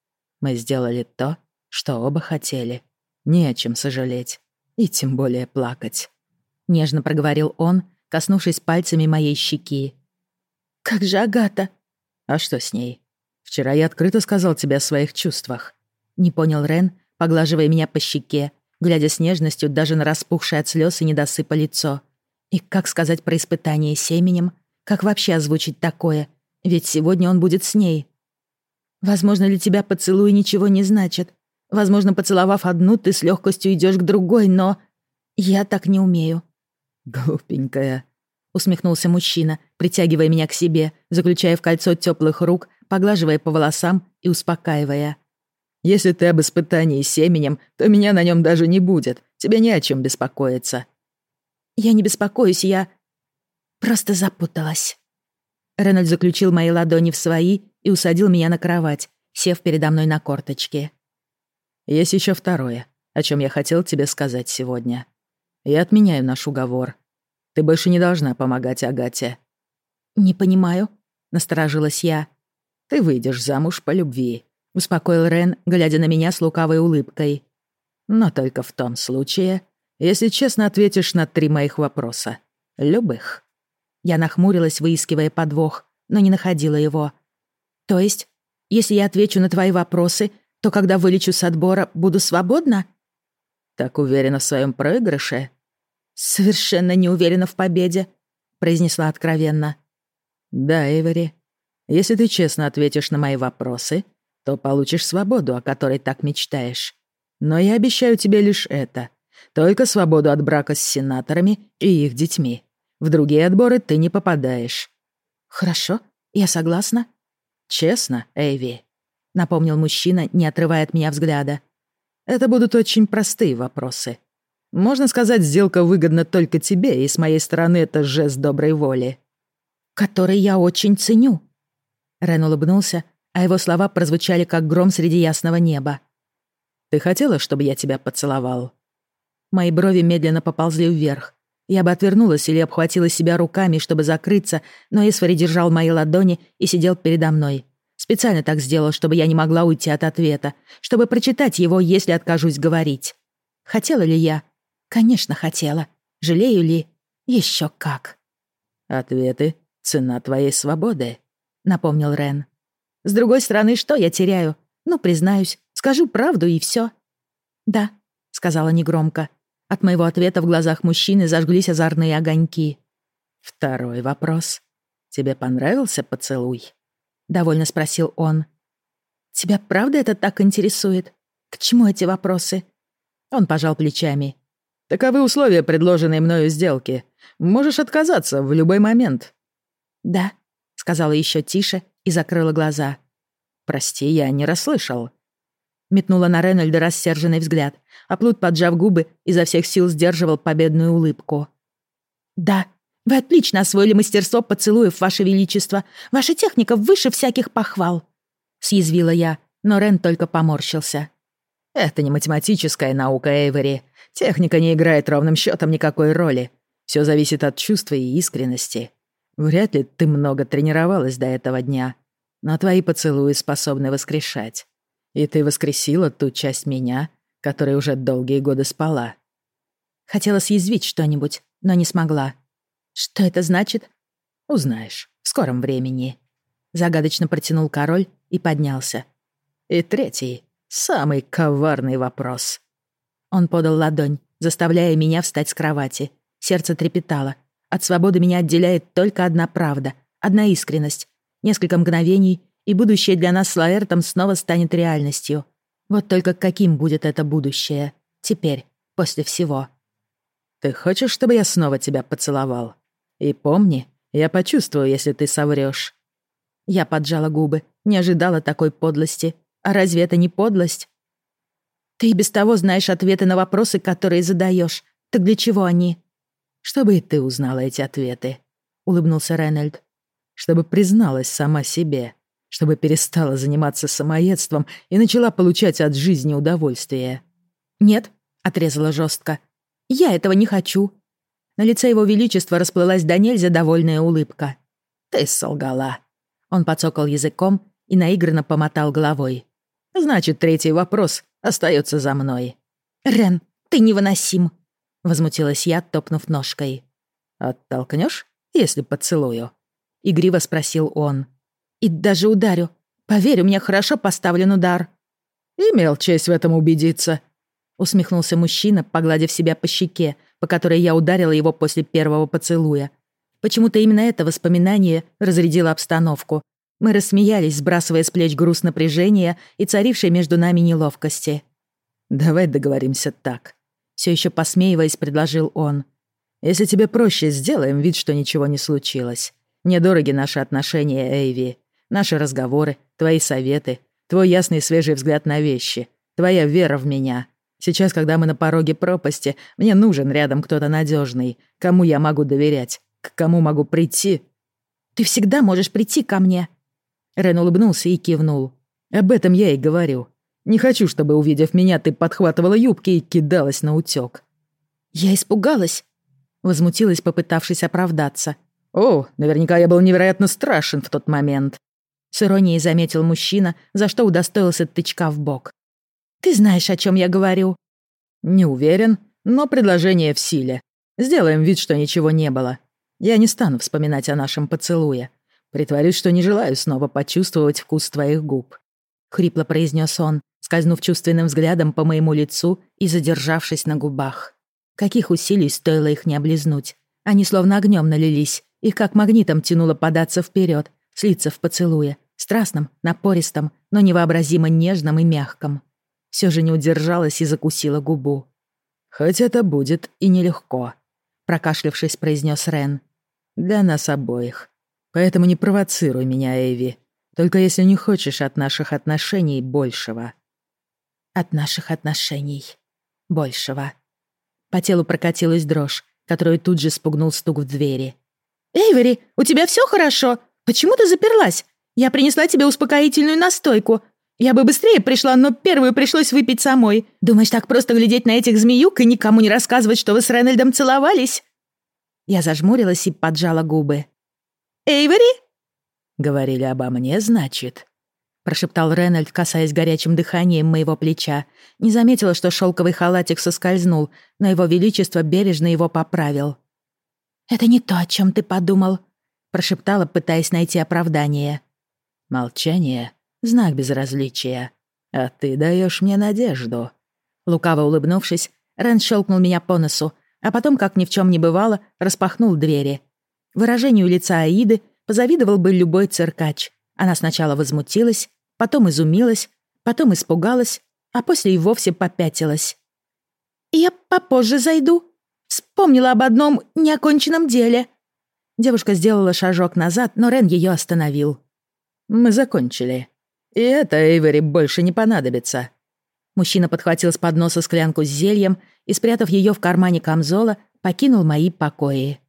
Мы сделали то, что оба хотели. Не о чем сожалеть. И тем более плакать. Нежно проговорил он, коснувшись пальцами моей щеки. «Как же Агата?» «А что с ней? Вчера я открыто сказал тебе о своих чувствах». Не понял Рен, поглаживая меня по щеке, глядя с нежностью даже на распухшее от слез и недосыпа лицо. И как сказать про испытание семенем? Как вообще озвучить такое? Ведь сегодня он будет с ней. Возможно, для тебя поцелуй ничего не значит. Возможно, поцеловав одну, ты с легкостью идешь к другой, но... Я так не умею. «Глупенькая», — усмехнулся мужчина, притягивая меня к себе, заключая в кольцо теплых рук, поглаживая по волосам и успокаивая. «Если ты об испытании семенем, то меня на нем даже не будет. Тебе не о чем беспокоиться». «Я не беспокоюсь, я просто запуталась». Рейнольд заключил мои ладони в свои и усадил меня на кровать, сев передо мной на корточки. «Есть еще второе, о чем я хотел тебе сказать сегодня. Я отменяю наш уговор. Ты больше не должна помогать Агате». «Не понимаю», — насторожилась я. «Ты выйдешь замуж по любви», — успокоил Рен, глядя на меня с лукавой улыбкой. «Но только в том случае, если честно ответишь на 3 моих вопроса. Любых». Я нахмурилась, выискивая подвох, но не находила его. «То есть, если я отвечу на твои вопросы, то когда вылечу с отбора, буду свободна?» «Так уверена в своем проигрыше?» «Совершенно не уверена в победе», — произнесла откровенно. «Да, Эйвери, Если ты честно ответишь на мои вопросы, то получишь свободу, о которой так мечтаешь. Но я обещаю тебе лишь это. Только свободу от брака с сенаторами и их детьми. В другие отборы ты не попадаешь». «Хорошо, я согласна». «Честно, Эйви», — напомнил мужчина, не отрывая от меня взгляда. «Это будут очень простые вопросы. Можно сказать, сделка выгодна только тебе, и с моей стороны это жест доброй воли». «Который я очень ценю». Рен улыбнулся, а его слова прозвучали как гром среди ясного неба. «Ты хотела, чтобы я тебя поцеловал?» Мои брови медленно поползли вверх. Я бы отвернулась или обхватила себя руками, чтобы закрыться, но Эйсфори держал мои ладони и сидел передо мной. Специально так сделал, чтобы я не могла уйти от ответа, чтобы прочитать его, если откажусь говорить. Хотела ли я? Конечно, хотела. Жалею ли? Еще как. «Ответы — цена твоей свободы», — напомнил Рен. С другой стороны, что я теряю? Ну, признаюсь, скажу правду и все. «Да», — сказала негромко. От моего ответа в глазах мужчины зажглись озорные огоньки. «Второй вопрос. Тебе понравился поцелуй?» — довольно спросил он. «Тебя правда это так интересует? К чему эти вопросы?» Он пожал плечами. «Таковы условия предложенной мною сделки. Можешь отказаться в любой момент». «Да», — сказала еще тише и закрыла глаза. «Прости, я не расслышал». Метнула на Рейнольда рассерженный взгляд, а Плут, поджав губы, изо всех сил сдерживал победную улыбку. «Да, вы отлично освоили мастерство поцелуев, Ваше Величество. Ваша техника выше всяких похвал», — съязвила я, но Рен только поморщился. «Это не математическая наука, Эйвери. Техника не играет ровным счетом никакой роли. Все зависит от чувства и искренности. Вряд ли ты много тренировалась до этого дня, но твои поцелуи способны воскрешать. И ты воскресила ту часть меня, которая уже долгие годы спала». Хотела съязвить что-нибудь, но не смогла. «Что это значит?» «Узнаешь в скором времени», — загадочно протянул король и поднялся. «И третий, самый коварный вопрос». Он подал ладонь, заставляя меня встать с кровати. Сердце трепетало. От свободы меня отделяет только одна правда, одна искренность. Несколько мгновений, и будущее для нас с Лаэртом снова станет реальностью. Вот только каким будет это будущее? Теперь, после всего. «Ты хочешь, чтобы я снова тебя поцеловал? И помни, я почувствую, если ты соврёшь». Я поджала губы, не ожидала такой подлости. А разве это не подлость? Ты и без того знаешь ответы на вопросы, которые задаешь. Так для чего они? «Чтобы и ты узнала эти ответы», — улыбнулся Рейнольд. «Чтобы призналась сама себе, чтобы перестала заниматься самоедством и начала получать от жизни удовольствие». «Нет», — отрезала жестко. «Я этого не хочу». На лице его величества расплылась до нельзя довольная улыбка. «Ты солгала». Он подсокал языком и наигранно помотал головой. «Значит, третий вопрос остается за мной». «Рен, ты невыносим», — возмутилась я, топнув ножкой. «Оттолкнешь, если поцелую?» — игриво спросил он. «И даже ударю. Поверь, у меня хорошо поставлен удар». «Имел честь в этом убедиться», — усмехнулся мужчина, погладив себя по щеке, по которой я ударила его после первого поцелуя. Почему-то именно это воспоминание разрядило обстановку. Мы рассмеялись, сбрасывая с плеч груз напряжения и царившей между нами неловкости. «Давай договоримся так», — все еще посмеиваясь, предложил он. «Если тебе проще, сделаем вид, что ничего не случилось. Мне дороги наши отношения, Эйви. Наши разговоры, твои советы, твой ясный свежий взгляд на вещи, твоя вера в меня. Сейчас, когда мы на пороге пропасти, мне нужен рядом кто-то надежный, кому я могу доверять, к кому могу прийти». «Ты всегда можешь прийти ко мне». Рен улыбнулся и кивнул. «Об этом я и говорю. Не хочу, чтобы, увидев меня, ты подхватывала юбки и кидалась на утёк». «Я испугалась», — возмутилась, попытавшись оправдаться. «О, наверняка я был невероятно страшен в тот момент», — с иронией заметил мужчина, за что удостоился тычка в бок. «Ты знаешь, о чем я говорю». «Не уверен, но предложение в силе. Сделаем вид, что ничего не было. Я не стану вспоминать о нашем поцелуе. Притворюсь, что не желаю снова почувствовать вкус твоих губ», — хрипло произнес он, скользнув чувственным взглядом по моему лицу и задержавшись на губах. Каких усилий стоило их не облизнуть. Они словно огнем налились, их как магнитом тянуло податься вперед, слиться в поцелуе, страстном, напористом, но невообразимо нежном и мягком. Все же не удержалась и закусила губу. «Хоть это будет и нелегко», — прокашлявшись, произнес Рен. «Для нас обоих. Поэтому не провоцируй меня, Эйви. Только если не хочешь от наших отношений большего». «От наших отношений большего». По телу прокатилась дрожь, которую тут же спугнул стук в двери. «Эйвери, у тебя все хорошо? Почему ты заперлась? Я принесла тебе успокоительную настойку. Я бы быстрее пришла, но первую пришлось выпить самой. Думаешь, так просто глядеть на этих змеюк и никому не рассказывать, что вы с Рейнольдом целовались?» Я зажмурилась и поджала губы. «Эйвери?» «Говорили обо мне, значит?» Прошептал Рейнольд, касаясь горячим дыханием моего плеча. Не заметила, что шелковый халатик соскользнул, но его величество бережно его поправил. «Это не то, о чем ты подумал», — прошептала, пытаясь найти оправдание. «Молчание — знак безразличия. А ты даешь мне надежду». Лукаво улыбнувшись, Рен щелкнул меня по носу, а потом, как ни в чем не бывало, распахнул двери. Выражению лица Аиды позавидовал бы любой циркач. Она сначала возмутилась, потом изумилась, потом испугалась, а после и вовсе попятилась. «Я попозже зайду. Вспомнила об одном неоконченном деле». Девушка сделала шажок назад, но Рен ее остановил. «Мы закончили. И это Эйвери больше не понадобится». Мужчина подхватил с подноса склянку с зельем и, спрятав ее в кармане камзола, покинул мои покои.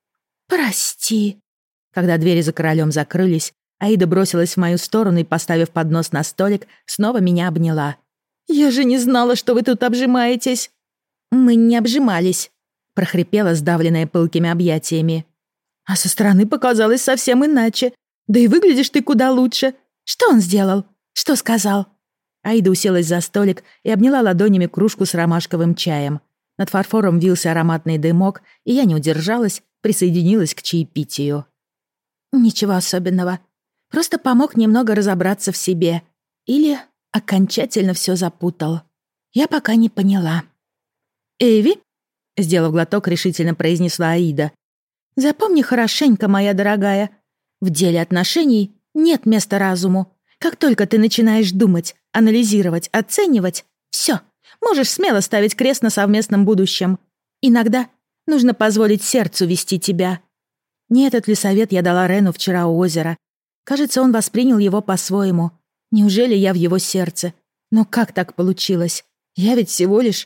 «Прости». Когда двери за королем закрылись, Аида бросилась в мою сторону и, поставив поднос на столик, снова меня обняла. «Я же не знала, что вы тут обжимаетесь». «Мы не обжимались», — прохрипела, сдавленная пылкими объятиями. «А со стороны показалось совсем иначе. Да и выглядишь ты куда лучше. Что он сделал? Что сказал?» Аида уселась за столик и обняла ладонями кружку с ромашковым чаем. Над фарфором вился ароматный дымок, и я не удержалась, присоединилась к чаепитию. «Ничего особенного. Просто помог немного разобраться в себе. Или окончательно все запутал. Я пока не поняла». «Эйви?» — сделав глоток, решительно произнесла Аида. «Запомни хорошенько, моя дорогая. В деле отношений нет места разуму. Как только ты начинаешь думать, анализировать, оценивать, все, можешь смело ставить крест на совместном будущем. Иногда нужно позволить сердцу вести тебя». Не этот ли совет я дала Рену вчера у озера? Кажется, он воспринял его по-своему. Неужели я в его сердце? Но как так получилось? Я ведь всего лишь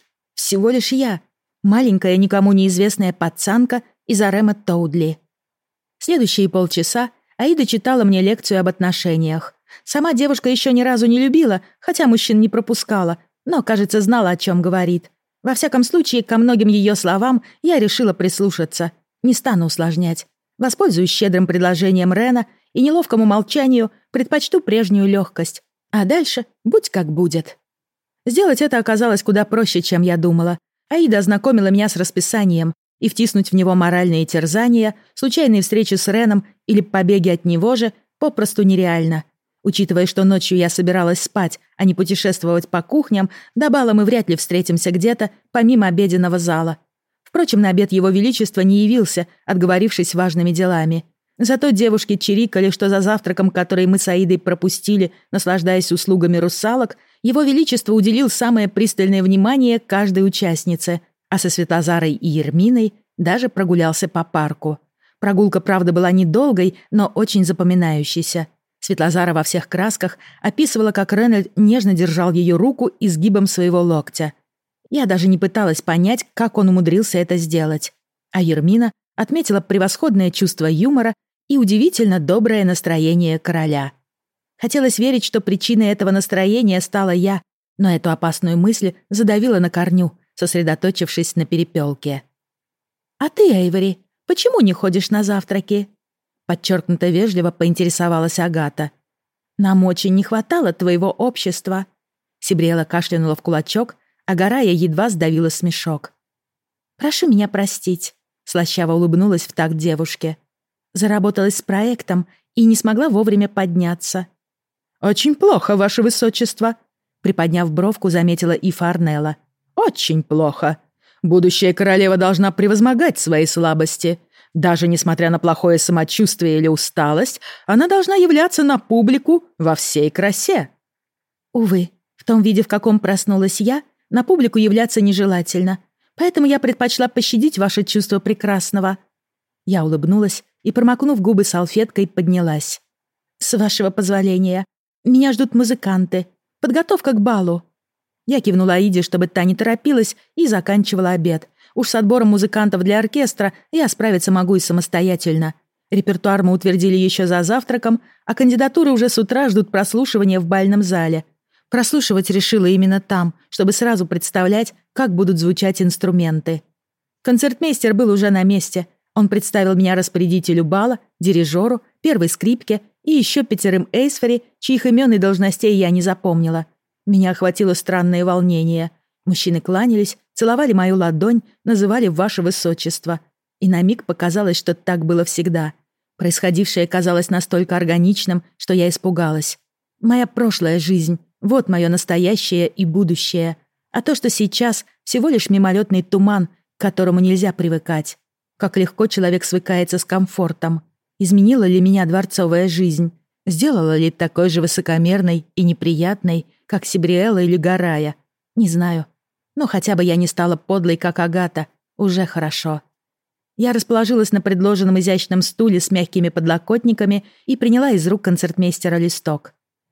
я. Маленькая, никому неизвестная пацанка из Арема Тоудли. Следующие полчаса Аида читала мне лекцию об отношениях. Сама девушка еще ни разу не любила, хотя мужчин не пропускала, но, кажется, знала, о чем говорит. Во всяком случае, ко многим ее словам я решила прислушаться. Не стану усложнять. Воспользуюсь щедрым предложением Рена и неловкому молчанию предпочту прежнюю легкость. А дальше будь как будет. Сделать это оказалось куда проще, чем я думала. Аида ознакомила меня с расписанием, и втиснуть в него моральные терзания, случайные встречи с Реном или побеги от него же попросту нереально. Учитывая, что ночью я собиралась спать, а не путешествовать по кухням, до бала мы вряд ли встретимся где-то, помимо обеденного зала. Впрочем, на обед его величества не явился, отговорившись важными делами. Зато девушки чирикали, что за завтраком, который мы с Аидой пропустили, наслаждаясь услугами русалок, его величество уделил самое пристальное внимание каждой участнице, а со Светозарой и Ерминой даже прогулялся по парку. Прогулка, правда, была недолгой, но очень запоминающейся. Светлозара во всех красках описывала, как Рейнольд нежно держал ее руку изгибом своего локтя. Я даже не пыталась понять, как он умудрился это сделать. А Ермина отметила превосходное чувство юмора и удивительно доброе настроение короля. Хотелось верить, что причиной этого настроения стала я, но эту опасную мысль задавила на корню, сосредоточившись на перепелке. «А ты, Эйвери, почему не ходишь на завтраки?» Подчеркнуто вежливо поинтересовалась Агата. «Нам очень не хватало твоего общества». Сибриэла кашлянула в кулачок, а Гарая едва сдавила смешок. «Прошу меня простить», — слащаво улыбнулась в такт девушке. «Заработалась с проектом и не смогла вовремя подняться». «Очень плохо, ваше высочество», — приподняв бровку, заметила Ифа Арнелла. «Очень плохо. Будущая королева должна превозмогать свои слабости. Даже несмотря на плохое самочувствие или усталость, она должна являться на публику во всей красе. Увы, в том виде, в каком проснулась я, на публику являться нежелательно. Поэтому я предпочла пощадить ваше чувство прекрасного. Я улыбнулась и, промокнув губы салфеткой, поднялась. С вашего позволения. Меня ждут музыканты. Подготовка к балу. Я кивнула Аиде, чтобы та не торопилась, и заканчивала обед. Уж с отбором музыкантов для оркестра я справиться могу и самостоятельно. Репертуар мы утвердили еще за завтраком, а кандидатуры уже с утра ждут прослушивания в бальном зале. Прослушивать решила именно там, чтобы сразу представлять, как будут звучать инструменты. Концертмейстер был уже на месте. Он представил меня распорядителю бала, дирижеру, первой скрипке и еще 5 эйсфори, чьих имен и должностей я не запомнила. Меня охватило странное волнение. Мужчины кланялись, целовали мою ладонь, называли «Ваше Высочество». И на миг показалось, что так было всегда. Происходившее казалось настолько органичным, что я испугалась. Моя прошлая жизнь — вот мое настоящее и будущее. А то, что сейчас, всего лишь мимолетный туман, к которому нельзя привыкать. Как легко человек свыкается с комфортом. Изменила ли меня дворцовая жизнь? Сделала ли такой же высокомерной и неприятной, как Сибриэла или Гарая? Не знаю. Но хотя бы я не стала подлой, как Агата. Уже хорошо. Я расположилась на предложенном изящном стуле с мягкими подлокотниками и приняла из рук концертмейстера листок.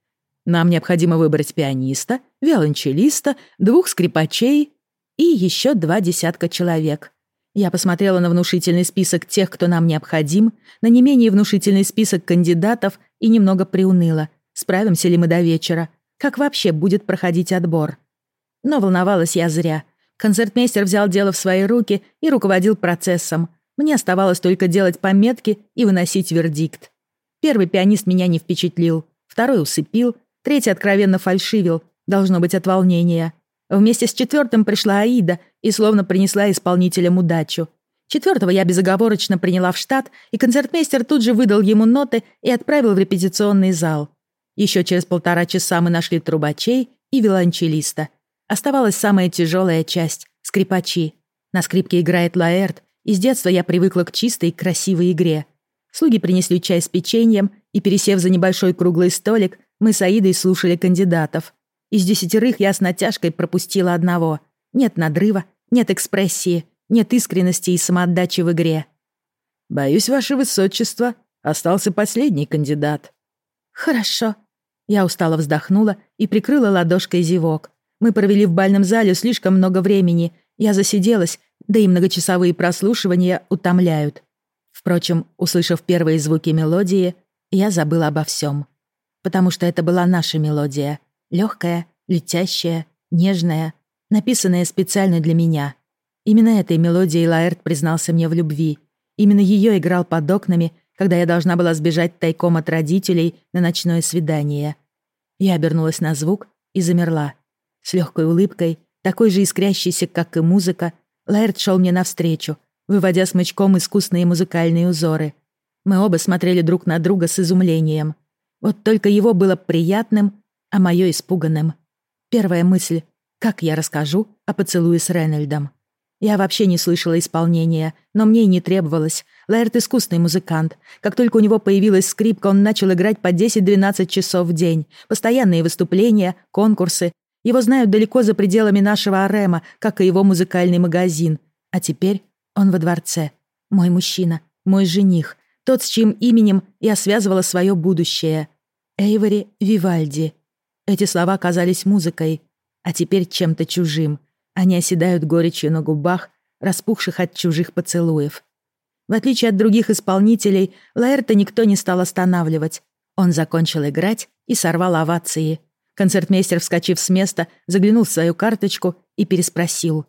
Нам необходимо выбрать пианиста, виолончелиста, 2 скрипачей и еще 2 десятка человек. Я посмотрела на внушительный список тех, кто нам необходим, на не менее внушительный список кандидатов и немного приуныла. Справимся ли мы до вечера? Как вообще будет проходить отбор? Но волновалась я зря. Концертмейстер взял дело в свои руки и руководил процессом. Мне оставалось только делать пометки и выносить вердикт. Первый пианист меня не впечатлил, второй усыпил, третий откровенно фальшивил, должно быть от волнения. Вместе с 4-м пришла Аида и словно принесла исполнителям удачу. 4-го я безоговорочно приняла в штат, и концертмейстер тут же выдал ему ноты и отправил в репетиционный зал. Еще через 1,5 часа мы нашли трубачей и виолончелиста. Оставалась самая тяжелая часть — скрипачи. На скрипке играет Лаэрт, и с детства я привыкла к чистой, красивой игре. Слуги принесли чай с печеньем, и, пересев за небольшой круглый столик, мы с Аидой слушали кандидатов. Из 10 я с натяжкой пропустила одного. Нет надрыва, нет экспрессии, нет искренности и самоотдачи в игре. «Боюсь, ваше высочество, остался последний кандидат». «Хорошо». Я устало вздохнула и прикрыла ладошкой зевок. Мы провели в бальном зале слишком много времени. Я засиделась, да и многочасовые прослушивания утомляют. Впрочем, услышав первые звуки мелодии, я забыла обо всем. Потому что это была наша мелодия. Легкая, летящая, нежная, написанная специально для меня. Именно этой мелодией Лаэрт признался мне в любви. Именно ее играл под окнами, когда я должна была сбежать тайком от родителей на ночное свидание. Я обернулась на звук и замерла. С легкой улыбкой, такой же искрящейся, как и музыка, Лаэрт шел мне навстречу, выводя смычком искусные музыкальные узоры. Мы оба смотрели друг на друга с изумлением. Вот только его было приятным, а мое испуганным. Первая мысль — как я расскажу о поцелуе с Рейнольдом? Я вообще не слышала исполнения, но мне и не требовалось. Лаэрт — искусный музыкант. Как только у него появилась скрипка, он начал играть по 10-12 часов в день. Постоянные выступления, конкурсы. Его знают далеко за пределами нашего Арема, как и его музыкальный магазин. А теперь он во дворце. Мой мужчина, мой жених. Тот, с чьим именем я связывала свое будущее. Эйвори Вивальди. Эти слова казались музыкой, а теперь чем-то чужим. Они оседают горечью на губах, распухших от чужих поцелуев. В отличие от других исполнителей, Лаэрта никто не стал останавливать. Он закончил играть и сорвал овации. Концертмейстер, вскочив с места, заглянул в свою карточку и переспросил.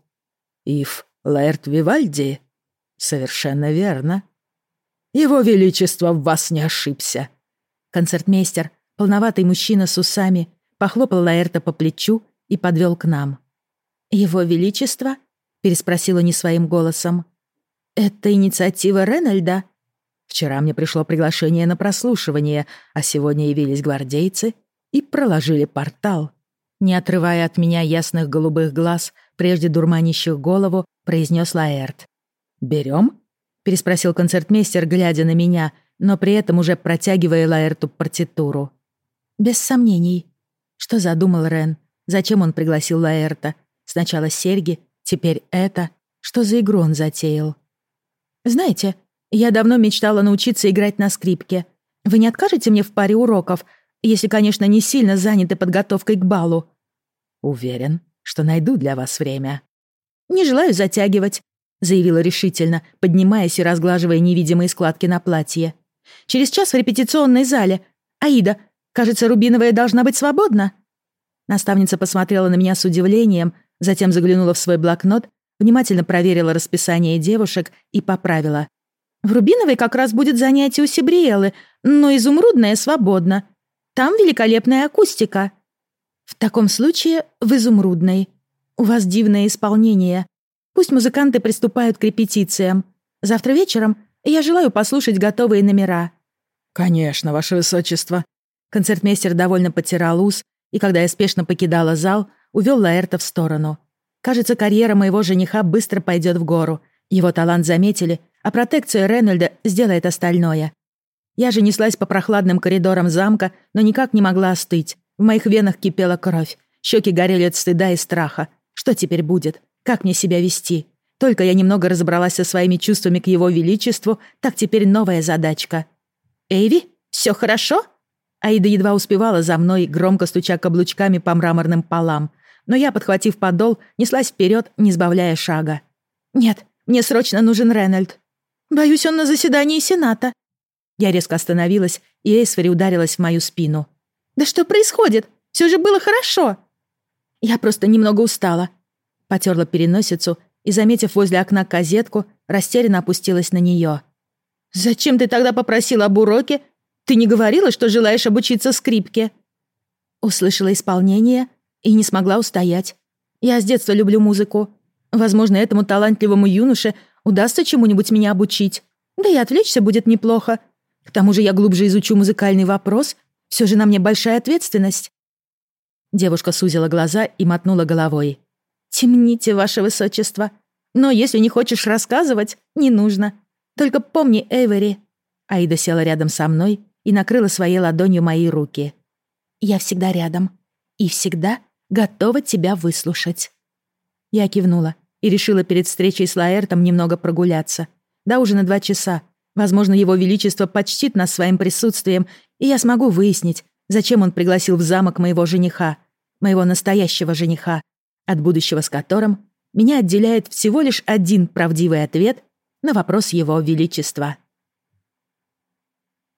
«Ив Лаэрт Вивальди?» «Совершенно верно. Его Величество в вас не ошибся». Концертмейстер, полноватый мужчина с усами, похлопал Лаэрта по плечу и подвел к нам. «Его Величество?» — переспросила не своим голосом. «Это инициатива Рейнольда?» «Вчера мне пришло приглашение на прослушивание, а сегодня явились гвардейцы и проложили портал». Не отрывая от меня ясных голубых глаз, прежде дурманящих голову, произнес Лаэрт. «Берем?» переспросил концертмейстер, глядя на меня, но при этом уже протягивая Лаэрту партитуру. «Без сомнений». Что задумал Рен? Зачем он пригласил Лаэрта? Сначала серьги, теперь это. Что за игру он затеял? «Знаете, я давно мечтала научиться играть на скрипке. Вы не откажете мне в паре уроков, если, конечно, не сильно заняты подготовкой к балу?» «Уверен, что найду для вас время». «Не желаю затягивать», — заявила решительно, поднимаясь и разглаживая невидимые складки на платье. «Через час в репетиционной зале. Аида, кажется, Рубиновая должна быть свободна». Наставница посмотрела на меня с удивлением, затем заглянула в свой блокнот, внимательно проверила расписание девушек и поправила. «В Рубиновой как раз будет занятие у Сибриэлы, но Изумрудная свободна. Там великолепная акустика». «В таком случае в Изумрудной. У вас дивное исполнение. Пусть музыканты приступают к репетициям. Завтра вечером я желаю послушать готовые номера». «Конечно, ваше высочество». Концертмейстер довольно потирал ус, и когда я спешно покидала зал, увел Лаэрта в сторону. Кажется, карьера моего жениха быстро пойдет в гору. Его талант заметили, а протекция Рейнольда сделает остальное. Я же неслась по прохладным коридорам замка, но никак не могла остыть. В моих венах кипела кровь, щеки горели от стыда и страха. Что теперь будет? Как мне себя вести? Только я немного разобралась со своими чувствами к его величеству, так теперь новая задачка. «Эйви, все хорошо?» Аида едва успевала за мной, громко стуча каблучками по мраморным полам. Но я, подхватив подол, неслась вперед, не сбавляя шага. «Нет, мне срочно нужен Рейнольд. Боюсь, он на заседании Сената». Я резко остановилась, и Эйсфери ударилась в мою спину. «Да что происходит? Все же было хорошо!» «Я просто немного устала». Потерла переносицу и, заметив возле окна козетку, растерянно опустилась на нее. «Зачем ты тогда попросила об уроке? Ты не говорила, что желаешь обучиться скрипке?» Услышала исполнение и не смогла устоять. Я с детства люблю музыку. Возможно, этому талантливому юноше удастся чему-нибудь меня обучить. Да и отвлечься будет неплохо. К тому же я глубже изучу музыкальный вопрос. Все же на мне большая ответственность». Девушка сузила глаза и мотнула головой. «Темните, ваше высочество. Но если не хочешь рассказывать, не нужно. Только помни, Эйвери». Аида села рядом со мной и накрыла своей ладонью мои руки. «Я всегда рядом. И всегда готова тебя выслушать». Я кивнула и решила перед встречей с Лаэртом немного прогуляться. До ужина 2 часа. Возможно, его величество почтит нас своим присутствием, и я смогу выяснить, зачем он пригласил в замок моего жениха, моего настоящего жениха, от будущего с которым меня отделяет всего лишь один правдивый ответ на вопрос его величества.